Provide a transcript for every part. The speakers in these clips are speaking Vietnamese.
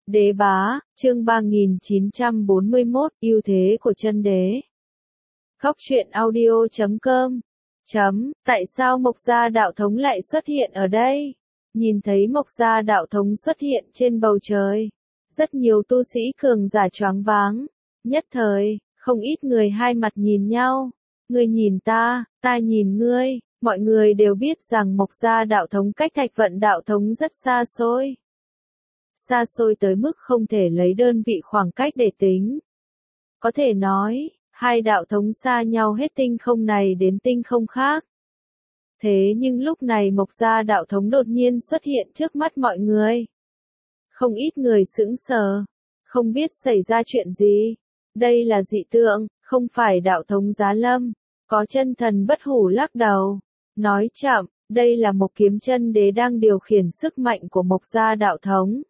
Đế bá, chương 3941, ưu thế của chân đế. Khóc chuyện audio.com. Tại sao Mộc Gia Đạo Thống lại xuất hiện ở đây? Nhìn thấy Mộc Gia Đạo Thống xuất hiện trên bầu trời. Rất nhiều tu sĩ cường giả choáng váng. Nhất thời, không ít người hai mặt nhìn nhau. Ngươi nhìn ta nhìn ngươi. Mọi người đều biết rằng Mộc Gia Đạo Thống cách Thạch Vận Đạo Thống rất xa xôi. Xa xôi tới mức không thể lấy đơn vị khoảng cách để tính. Có thể nói, hai đạo thống xa nhau hết tinh không này đến tinh không khác. Thế nhưng lúc này Mộc Gia Đạo Thống đột nhiên xuất hiện trước mắt mọi người. Không ít người sững sờ, không biết xảy ra chuyện gì. Đây là dị tượng, không phải đạo thống Giá Lâm. Có chân thần Bất Hủ lắc đầu, nói chậm, đây là một kiếm chân đế đang điều khiển sức mạnh của Mộc Gia Đạo Thống.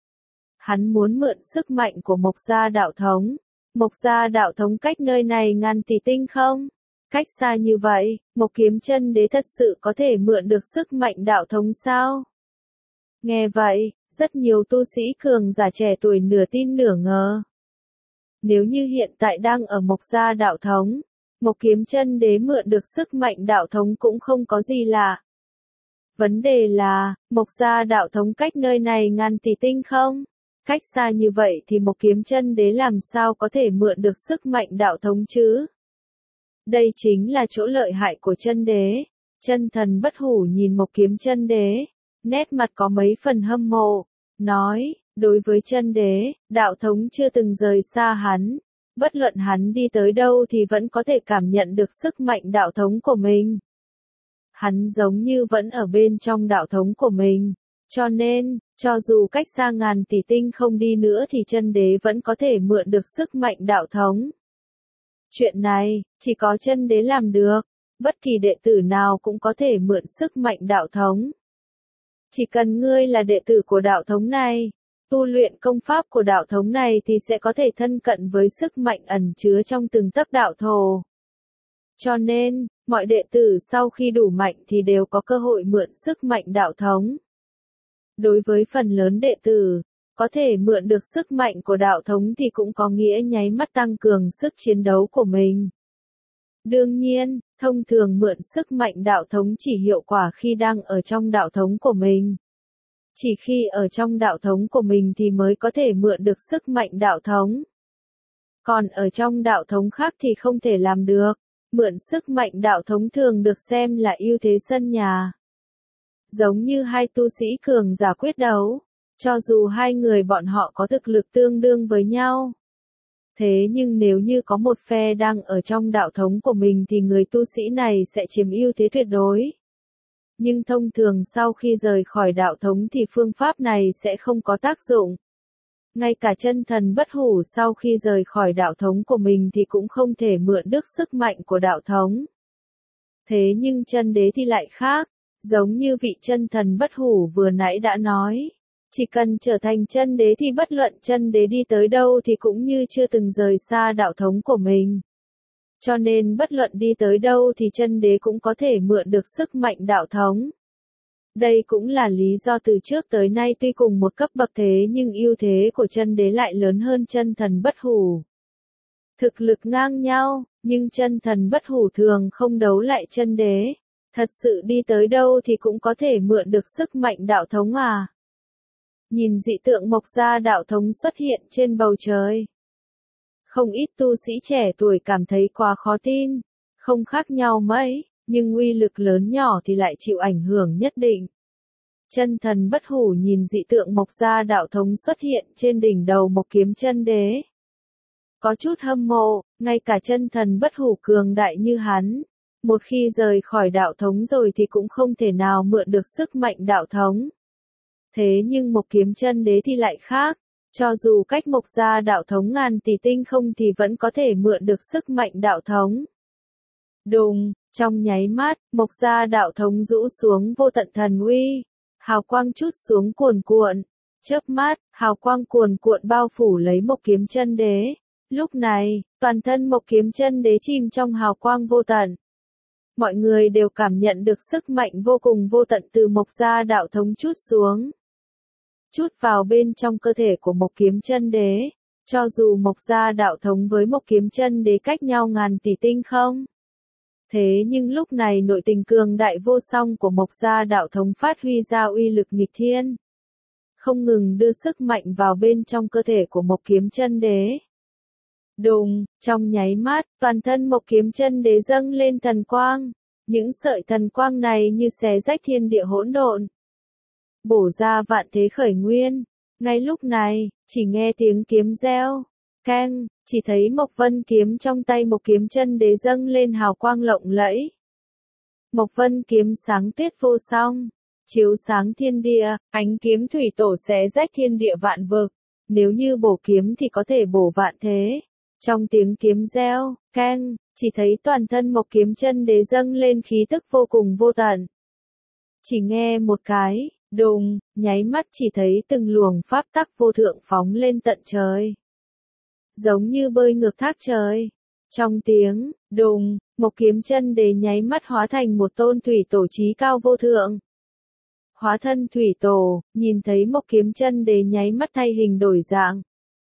Hắn muốn mượn sức mạnh của Mộc Gia Đạo Thống. Mộc Gia Đạo Thống cách nơi này ngàn tỷ tinh không? Cách xa như vậy, một kiếm chân đế thật sự có thể mượn được sức mạnh đạo thống sao? Nghe vậy, rất nhiều tu sĩ cường giả trẻ tuổi nửa tin nửa ngờ. Nếu như hiện tại đang ở Mộc Gia Đạo Thống, một kiếm chân đế mượn được sức mạnh đạo thống cũng không có gì lạ. Vấn đề là, Mộc Gia Đạo Thống cách nơi này ngàn tỷ tinh không? Cách xa như vậy thì một kiếm chân đế làm sao có thể mượn được sức mạnh đạo thống chứ? Đây chính là chỗ lợi hại của chân đế. Chân thần Bất Hủ nhìn một kiếm chân đế, nét mặt có mấy phần hâm mộ, nói, đối với chân đế, đạo thống chưa từng rời xa hắn. Bất luận hắn đi tới đâu thì vẫn có thể cảm nhận được sức mạnh đạo thống của mình. Hắn giống như vẫn ở bên trong đạo thống của mình. Cho nên, cho dù cách xa ngàn tỷ tinh không đi nữa thì chân đế vẫn có thể mượn được sức mạnh đạo thống. Chuyện này, chỉ có chân đế làm được, bất kỳ đệ tử nào cũng có thể mượn sức mạnh đạo thống. Chỉ cần ngươi là đệ tử của đạo thống này, tu luyện công pháp của đạo thống này thì sẽ có thể thân cận với sức mạnh ẩn chứa trong từng tấc đạo thổ. Cho nên, mọi đệ tử sau khi đủ mạnh thì đều có cơ hội mượn sức mạnh đạo thống. Đối với phần lớn đệ tử, có thể mượn được sức mạnh của đạo thống thì cũng có nghĩa nháy mắt tăng cường sức chiến đấu của mình. Đương nhiên, thông thường mượn sức mạnh đạo thống chỉ hiệu quả khi đang ở trong đạo thống của mình. Chỉ khi ở trong đạo thống của mình thì mới có thể mượn được sức mạnh đạo thống. Còn ở trong đạo thống khác thì không thể làm được. Mượn sức mạnh đạo thống thường được xem là ưu thế sân nhà. Giống như hai tu sĩ cường giả quyết đấu, cho dù hai người bọn họ có thực lực tương đương với nhau. Thế nhưng nếu như có một phe đang ở trong đạo thống của mình thì người tu sĩ này sẽ chiếm ưu thế tuyệt đối. Nhưng thông thường sau khi rời khỏi đạo thống thì phương pháp này sẽ không có tác dụng. Ngay cả chân thần Bất Hủ sau khi rời khỏi đạo thống của mình thì cũng không thể mượn được sức mạnh của đạo thống. Thế nhưng chân đế thì lại khác. Giống như vị chân thần Bất Hủ vừa nãy đã nói, chỉ cần trở thành chân đế thì bất luận chân đế đi tới đâu thì cũng như chưa từng rời xa đạo thống của mình. Cho nên bất luận đi tới đâu thì chân đế cũng có thể mượn được sức mạnh đạo thống. Đây cũng là lý do từ trước tới nay tuy cùng một cấp bậc thế nhưng ưu thế của chân đế lại lớn hơn chân thần Bất Hủ. Thực lực ngang nhau, nhưng chân thần Bất Hủ thường không đấu lại chân đế. Thật sự đi tới đâu thì cũng có thể mượn được sức mạnh đạo thống à. Nhìn dị tượng Mộc Gia Đạo Thống xuất hiện trên bầu trời. Không ít tu sĩ trẻ tuổi cảm thấy quá khó tin. Không khác nhau mấy, nhưng uy lực lớn nhỏ thì lại chịu ảnh hưởng nhất định. Chân thần Bất Hủ nhìn dị tượng Mộc Gia Đạo Thống xuất hiện trên đỉnh đầu một kiếm chân đế. Có chút hâm mộ, ngay cả chân thần Bất Hủ cường đại như hắn. Một khi rời khỏi đạo thống rồi thì cũng không thể nào mượn được sức mạnh đạo thống. Thế nhưng một kiếm chân đế thì lại khác. Cho dù cách Mộc Gia Đạo Thống ngàn tỷ tinh không thì vẫn có thể mượn được sức mạnh đạo thống. Đùng, trong nháy mắt, Mộc Gia Đạo Thống rũ xuống vô tận thần uy. Hào quang trút xuống cuồn cuộn. Chớp mắt, hào quang cuồn cuộn bao phủ lấy một kiếm chân đế. Lúc này, toàn thân một kiếm chân đế chìm trong hào quang vô tận. Mọi người đều cảm nhận được sức mạnh vô cùng vô tận từ Mộc Gia Đạo Thống trút xuống. chút vào bên trong cơ thể của Mộc Kiếm Chân Đế. Cho dù Mộc Gia đạo thống với Mộc Kiếm Chân Đế cách nhau ngàn tỷ tinh không. Thế nhưng lúc này nội tình cường đại vô song của Mộc Gia đạo thống phát huy ra uy lực nghịch thiên. Không ngừng đưa sức mạnh vào bên trong cơ thể của Mộc Kiếm Chân Đế. Đùng, trong nháy mắt, toàn thân Mộc Kiếm Chân Đế dâng lên thần quang. Những sợi thần quang này như xé rách thiên địa hỗn độn. Bổ ra vạn thế khởi nguyên. Ngay lúc này, chỉ nghe tiếng kiếm reo. Keng, chỉ thấy Mộc Vân kiếm trong tay Mộc Kiếm Chân Đế dâng lên hào quang lộng lẫy. Mộc Vân kiếm sáng tuyết vô song, chiếu sáng thiên địa, ánh kiếm thủy tổ xé rách thiên địa vạn vực. Nếu như bổ kiếm thì có thể bổ vạn thế. Trong tiếng kiếm reo, keng, chỉ thấy toàn thân Mộc Kiếm Chân Đế dâng lên khí tức vô cùng vô tận. Chỉ nghe một cái, đùng, nháy mắt chỉ thấy từng luồng pháp tắc vô thượng phóng lên tận trời. Giống như bơi ngược thác trời. Trong tiếng, đùng, Mộc Kiếm Chân Đế nháy mắt hóa thành một tôn thủy tổ chí cao vô thượng. Hóa thân thủy tổ, nhìn thấy Mộc Kiếm Chân Đế nháy mắt thay hình đổi dạng.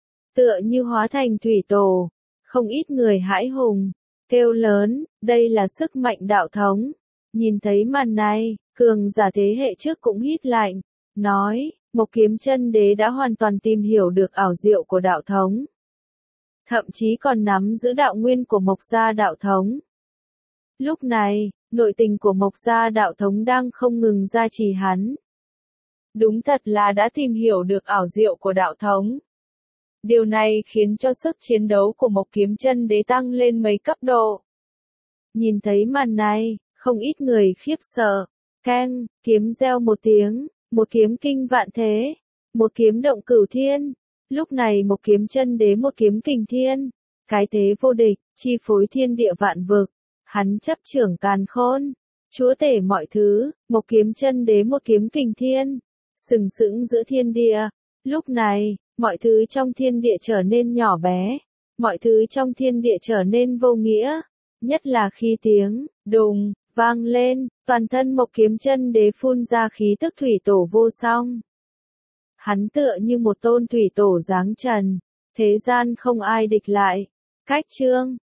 Tựa như hóa thành thủy tổ, không ít người hãi hùng, kêu lớn, đây là sức mạnh đạo thống. Nhìn thấy màn này, cường giả thế hệ trước cũng hít lạnh, nói, Mộc Kiếm Chân Đế đã hoàn toàn tìm hiểu được ảo diệu của đạo thống. Thậm chí còn nắm giữ đạo nguyên của Mộc Gia đạo thống. Lúc này, nội tình của Mộc Gia đạo thống đang không ngừng gia trì hắn. Đúng thật là đã tìm hiểu được ảo diệu của đạo thống. Điều này khiến cho sức chiến đấu của Mộc Kiếm Chân Đế tăng lên mấy cấp độ. Nhìn thấy màn này, không ít người khiếp sợ. Keng, kiếm reo một tiếng, một kiếm kinh vạn thế, một kiếm động cửu thiên. Lúc này Mộc Kiếm Chân Đế một kiếm kình thiên, cái thế vô địch, chi phối thiên địa vạn vực. Hắn chấp trưởng càn khôn, chúa tể mọi thứ. Mộc Kiếm Chân Đế một kiếm kình thiên, sừng sững giữa thiên địa. Lúc này, mọi thứ trong thiên địa trở nên nhỏ bé, mọi thứ trong thiên địa trở nên vô nghĩa, nhất là khi tiếng đùng vang lên, toàn thân Mộc Kiếm Chân Đế phun ra khí tức thủy tổ vô song. Hắn tựa như một tôn thủy tổ giáng trần, thế gian không ai địch lại. Cách chương